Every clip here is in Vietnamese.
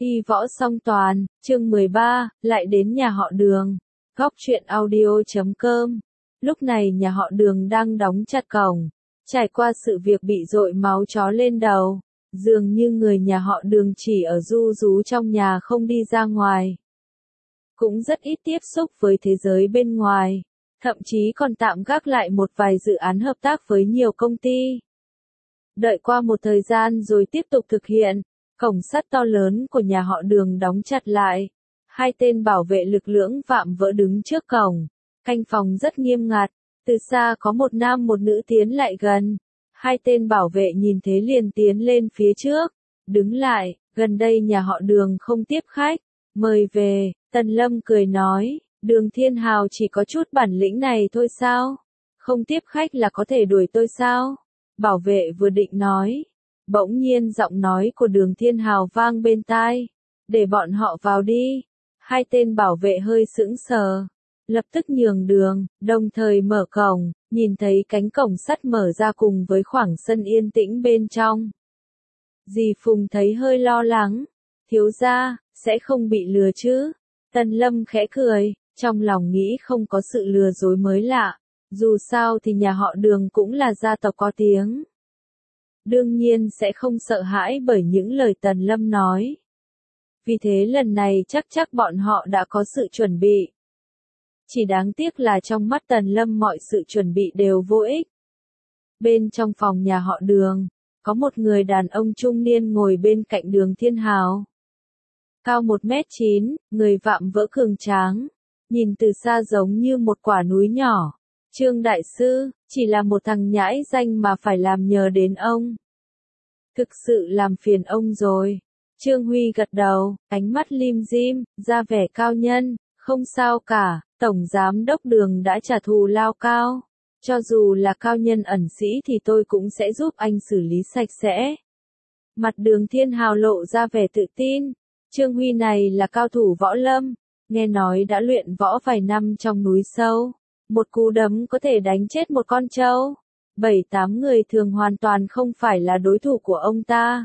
Y võ song toàn, chương 13, lại đến nhà họ Đường. Góc truyện audio.com. Lúc này nhà họ Đường đang đóng chặt cổng, trải qua sự việc bị dội máu chó lên đầu. Dường như người nhà họ Đường chỉ ở ru rú trong nhà không đi ra ngoài. Cũng rất ít tiếp xúc với thế giới bên ngoài. Thậm chí còn tạm gác lại một vài dự án hợp tác với nhiều công ty. Đợi qua một thời gian rồi tiếp tục thực hiện. Cổng sắt to lớn của nhà họ Đường đóng chặt lại. Hai tên bảo vệ lực lưỡng vạm vỡ đứng trước cổng. Canh phòng rất nghiêm ngặt. Từ xa có một nam một nữ tiến lại gần. Hai tên bảo vệ nhìn thế liền tiến lên phía trước. Đứng lại, gần đây nhà họ Đường không tiếp khách. Mời về, Tần Lâm cười nói. Đường Thiên Hào chỉ có chút bản lĩnh này thôi sao? Không tiếp khách là có thể đuổi tôi sao? Bảo vệ vừa định nói. Bỗng nhiên giọng nói của Đường Thiên Hào vang bên tai. Để bọn họ vào đi. Hai tên bảo vệ hơi sững sờ. Lập tức nhường đường, đồng thời mở cổng, nhìn thấy cánh cổng sắt mở ra cùng với khoảng sân yên tĩnh bên trong. Dì Phùng thấy hơi lo lắng. Thiếu gia, sẽ không bị lừa chứ? Tần Lâm khẽ cười, trong lòng nghĩ không có sự lừa dối mới lạ. Dù sao thì nhà họ Đường cũng là gia tộc có tiếng. Đương nhiên sẽ không sợ hãi bởi những lời Tần Lâm nói. Vì thế lần này chắc bọn họ đã có sự chuẩn bị. Chỉ đáng tiếc là trong mắt Tần Lâm mọi sự chuẩn bị đều vô ích. Bên trong phòng nhà họ Đường, có một người đàn ông trung niên ngồi bên cạnh Đường Thiên Hào. Cao 1m9, người vạm vỡ cường tráng, nhìn từ xa giống như một quả núi nhỏ. Trương Đại Sư, chỉ là một thằng nhãi danh mà phải làm nhờ đến ông. Thực sự làm phiền ông rồi. Trương Huy gật đầu, ánh mắt lim dim, ra vẻ cao nhân, không sao cả, Tổng Giám Đốc Đường đã trả thù lao cao. Cho dù là cao nhân ẩn sĩ thì tôi cũng sẽ giúp anh xử lý sạch sẽ. Mặt Đường Thiên Hào lộ ra vẻ tự tin. Trương Huy này là cao thủ võ lâm, nghe nói đã luyện võ vài năm trong núi sâu. Một cú đấm có thể đánh chết một con trâu. 7-8 người thường hoàn toàn không phải là đối thủ của ông ta.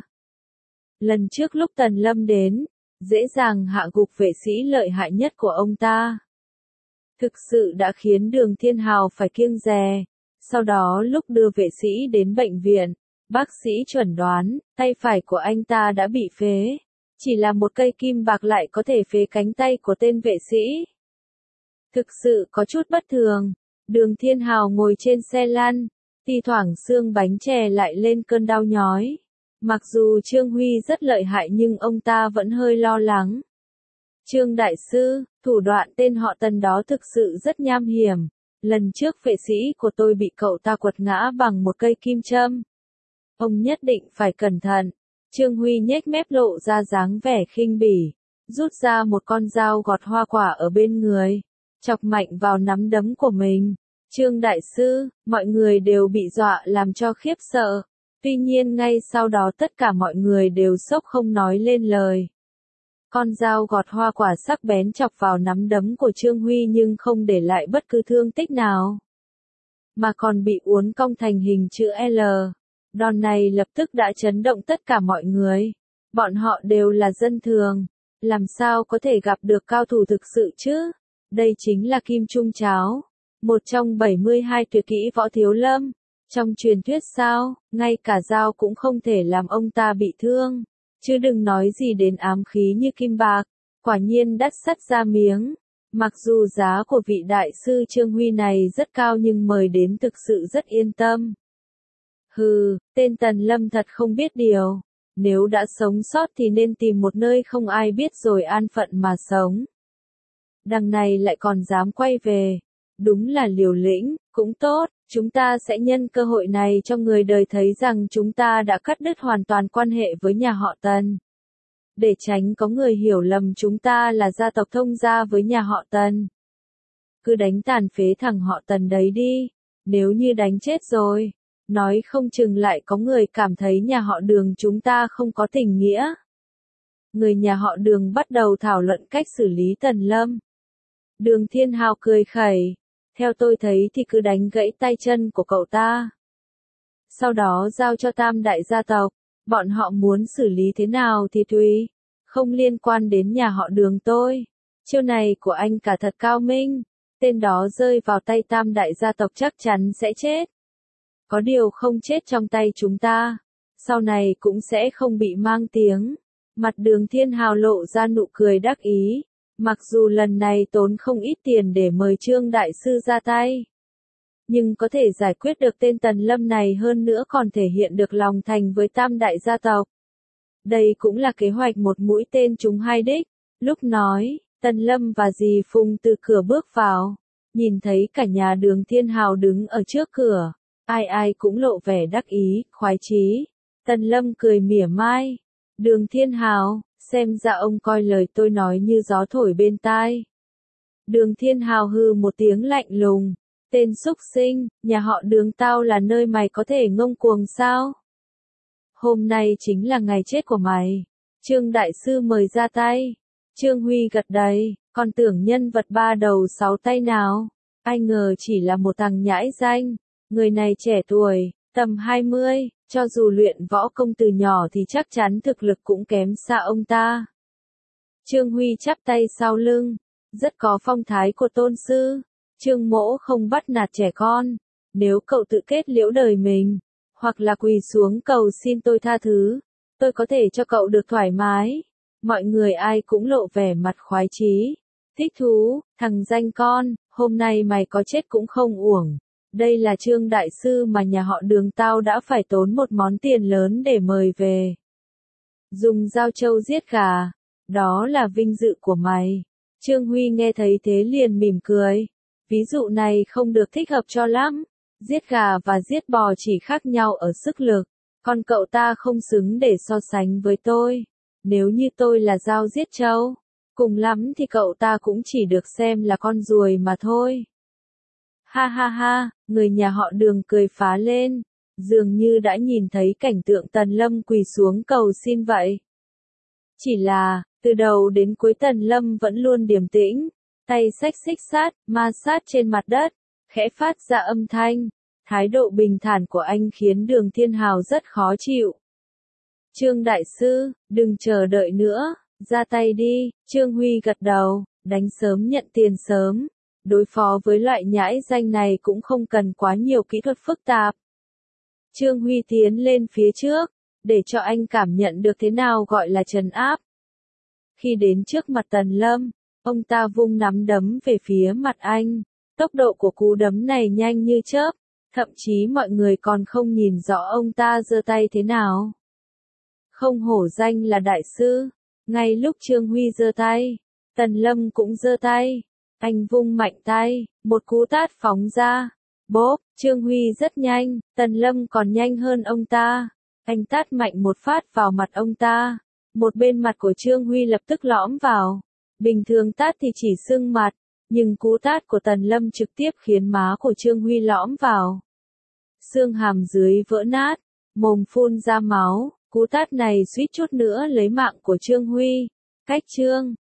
Lần trước lúc Tần Lâm đến, dễ dàng hạ gục vệ sĩ lợi hại nhất của ông ta. Thực sự đã khiến Đường Thiên Hào phải kiêng dè. Sau đó lúc đưa vệ sĩ đến bệnh viện, bác sĩ chuẩn đoán, tay phải của anh ta đã bị phế. Chỉ là một cây kim bạc lại có thể phế cánh tay của tên vệ sĩ. Thực sự có chút bất thường. Đường Thiên Hào ngồi trên xe lăn, thi thoảng xương bánh chè lại lên cơn đau nhói. Mặc dù Trương Huy rất lợi hại nhưng ông ta vẫn hơi lo lắng. Trương Đại Sư, thủ đoạn tên họ Tần đó thực sự rất nham hiểm. Lần trước vệ sĩ của tôi bị cậu ta quật ngã bằng một cây kim châm. Ông nhất định phải cẩn thận. Trương Huy nhếch mép lộ ra dáng vẻ khinh bỉ, rút ra một con dao gọt hoa quả ở bên người, chọc mạnh vào nắm đấm của mình. Trương Đại Sư, mọi người đều bị dọa làm cho khiếp sợ. Tuy nhiên ngay sau đó tất cả mọi người đều sốc không nói lên lời. Con dao gọt hoa quả sắc bén chọc vào nắm đấm của Trương Huy nhưng không để lại bất cứ thương tích nào. Mà còn bị uốn cong thành hình chữ L. Đòn này lập tức đã chấn động tất cả mọi người. Bọn họ đều là dân thường. Làm sao có thể gặp được cao thủ thực sự chứ? Đây chính là Kim Trung Cháo. Một trong 72 tuyệt kỹ võ thiếu lâm. Trong truyền thuyết sao, ngay cả dao cũng không thể làm ông ta bị thương. Chứ đừng nói gì đến ám khí như kim bạc. Quả nhiên đắt sắt ra miếng. Mặc dù giá của vị đại sư Trương Huy này rất cao nhưng mời đến thực sự rất yên tâm. Hừ, tên Tần Lâm thật không biết điều. Nếu đã sống sót thì nên tìm một nơi không ai biết rồi an phận mà sống. Đằng này lại còn dám quay về. Đúng là liều lĩnh, cũng tốt, chúng ta sẽ nhân cơ hội này cho người đời thấy rằng chúng ta đã cắt đứt hoàn toàn quan hệ với nhà họ Tần. Để tránh có người hiểu lầm chúng ta là gia tộc thông gia với nhà họ Tần. Cứ đánh tàn phế thằng họ Tần đấy đi, nếu như đánh chết rồi, nói không chừng lại có người cảm thấy nhà họ Đường chúng ta không có tình nghĩa. Người nhà họ Đường bắt đầu thảo luận cách xử lý Tần Lâm. Đường Thiên Hào cười khẩy. Theo tôi thấy thì cứ đánh gãy tay chân của cậu ta. Sau đó giao cho tam đại gia tộc. Bọn họ muốn xử lý thế nào thì tùy. Không liên quan đến nhà họ Đường tôi. Chiêu này của anh cả thật cao minh. Tên đó rơi vào tay tam đại gia tộc chắc chắn sẽ chết. Có điều không chết trong tay chúng ta. Sau này cũng sẽ không bị mang tiếng. Mặt Đường Thiên Hào lộ ra nụ cười đắc ý. Mặc dù lần này tốn không ít tiền để mời Trương Đại Sư ra tay. Nhưng có thể giải quyết được tên Tần Lâm này hơn nữa còn thể hiện được lòng thành với tam đại gia tộc. Đây cũng là kế hoạch một mũi tên trúng hai đích. Lúc nói, Tần Lâm và dì Phùng từ cửa bước vào. Nhìn thấy cả nhà Đường Thiên Hào đứng ở trước cửa. Ai ai cũng lộ vẻ đắc ý, khoái chí. Tần Lâm cười mỉa mai. Đường Thiên Hào, xem ra ông coi lời tôi nói như gió thổi bên tai. Đường Thiên Hào hừ một tiếng lạnh lùng. Tên súc sinh, nhà họ Đường tao là nơi mày có thể ngông cuồng sao? Hôm nay chính là ngày chết của mày. Trương Đại Sư mời ra tay. Trương Huy gật đầy, còn tưởng nhân vật ba đầu sáu tay nào. Ai ngờ chỉ là một thằng nhãi danh. Người này trẻ tuổi, tầm 20, cho dù luyện võ công từ nhỏ thì chắc chắn thực lực cũng kém xa ông ta. Trương Huy chắp tay sau lưng, rất có phong thái của tôn sư. Trương mỗ không bắt nạt trẻ con. Nếu cậu tự kết liễu đời mình, hoặc là quỳ xuống cầu xin tôi tha thứ, tôi có thể cho cậu được thoải mái. Mọi người ai cũng lộ vẻ mặt khoái chí. Thích thú, thằng danh con, hôm nay mày có chết cũng không uổng. Đây là Trương Đại Sư mà nhà họ Đường tao đã phải tốn một món tiền lớn để mời về. Dùng dao trâu giết gà, đó là vinh dự của mày. Trương Huy nghe thấy thế liền mỉm cười. Ví dụ này không được thích hợp cho lắm. Giết gà và giết bò chỉ khác nhau ở sức lực. Còn cậu ta không xứng để so sánh với tôi. Nếu như tôi là dao giết trâu, cùng lắm thì cậu ta cũng chỉ được xem là con ruồi mà thôi. Ha ha ha, người nhà họ Đường cười phá lên. Dường như đã nhìn thấy cảnh tượng Tần Lâm quỳ xuống cầu xin vậy. Chỉ là, từ đầu đến cuối Tần Lâm vẫn luôn điềm tĩnh. Tay xách xích sát, ma sát trên mặt đất, khẽ phát ra âm thanh. Thái độ bình thản của anh khiến Đường Thiên Hào rất khó chịu. Trương Đại Sư, đừng chờ đợi nữa, ra tay đi. Trương Huy gật đầu, đánh sớm nhận tiền sớm. Đối phó với loại nhãi danh này cũng không cần quá nhiều kỹ thuật phức tạp. Trương Huy tiến lên phía trước, để cho anh cảm nhận được thế nào gọi là trấn áp. Khi đến trước mặt Tần Lâm, ông ta vung nắm đấm về phía mặt anh. Tốc độ của cú đấm này nhanh như chớp, thậm chí mọi người còn không nhìn rõ ông ta giơ tay thế nào. Không hổ danh là đại sư. Ngay lúc Trương Huy giơ tay, Tần Lâm cũng giơ tay. Anh vung mạnh tay, một cú tát phóng ra. Bốp, Trương Huy rất nhanh, Tần Lâm còn nhanh hơn ông ta. Anh tát mạnh một phát vào mặt ông ta. Một bên mặt của Trương Huy lập tức lõm vào. Bình thường tát thì chỉ sưng mặt, nhưng cú tát của Tần Lâm trực tiếp khiến má của Trương Huy lõm vào. Xương hàm dưới vỡ nát, mồm phun ra máu, cú tát này suýt chút nữa lấy mạng của Trương Huy. Cách Trương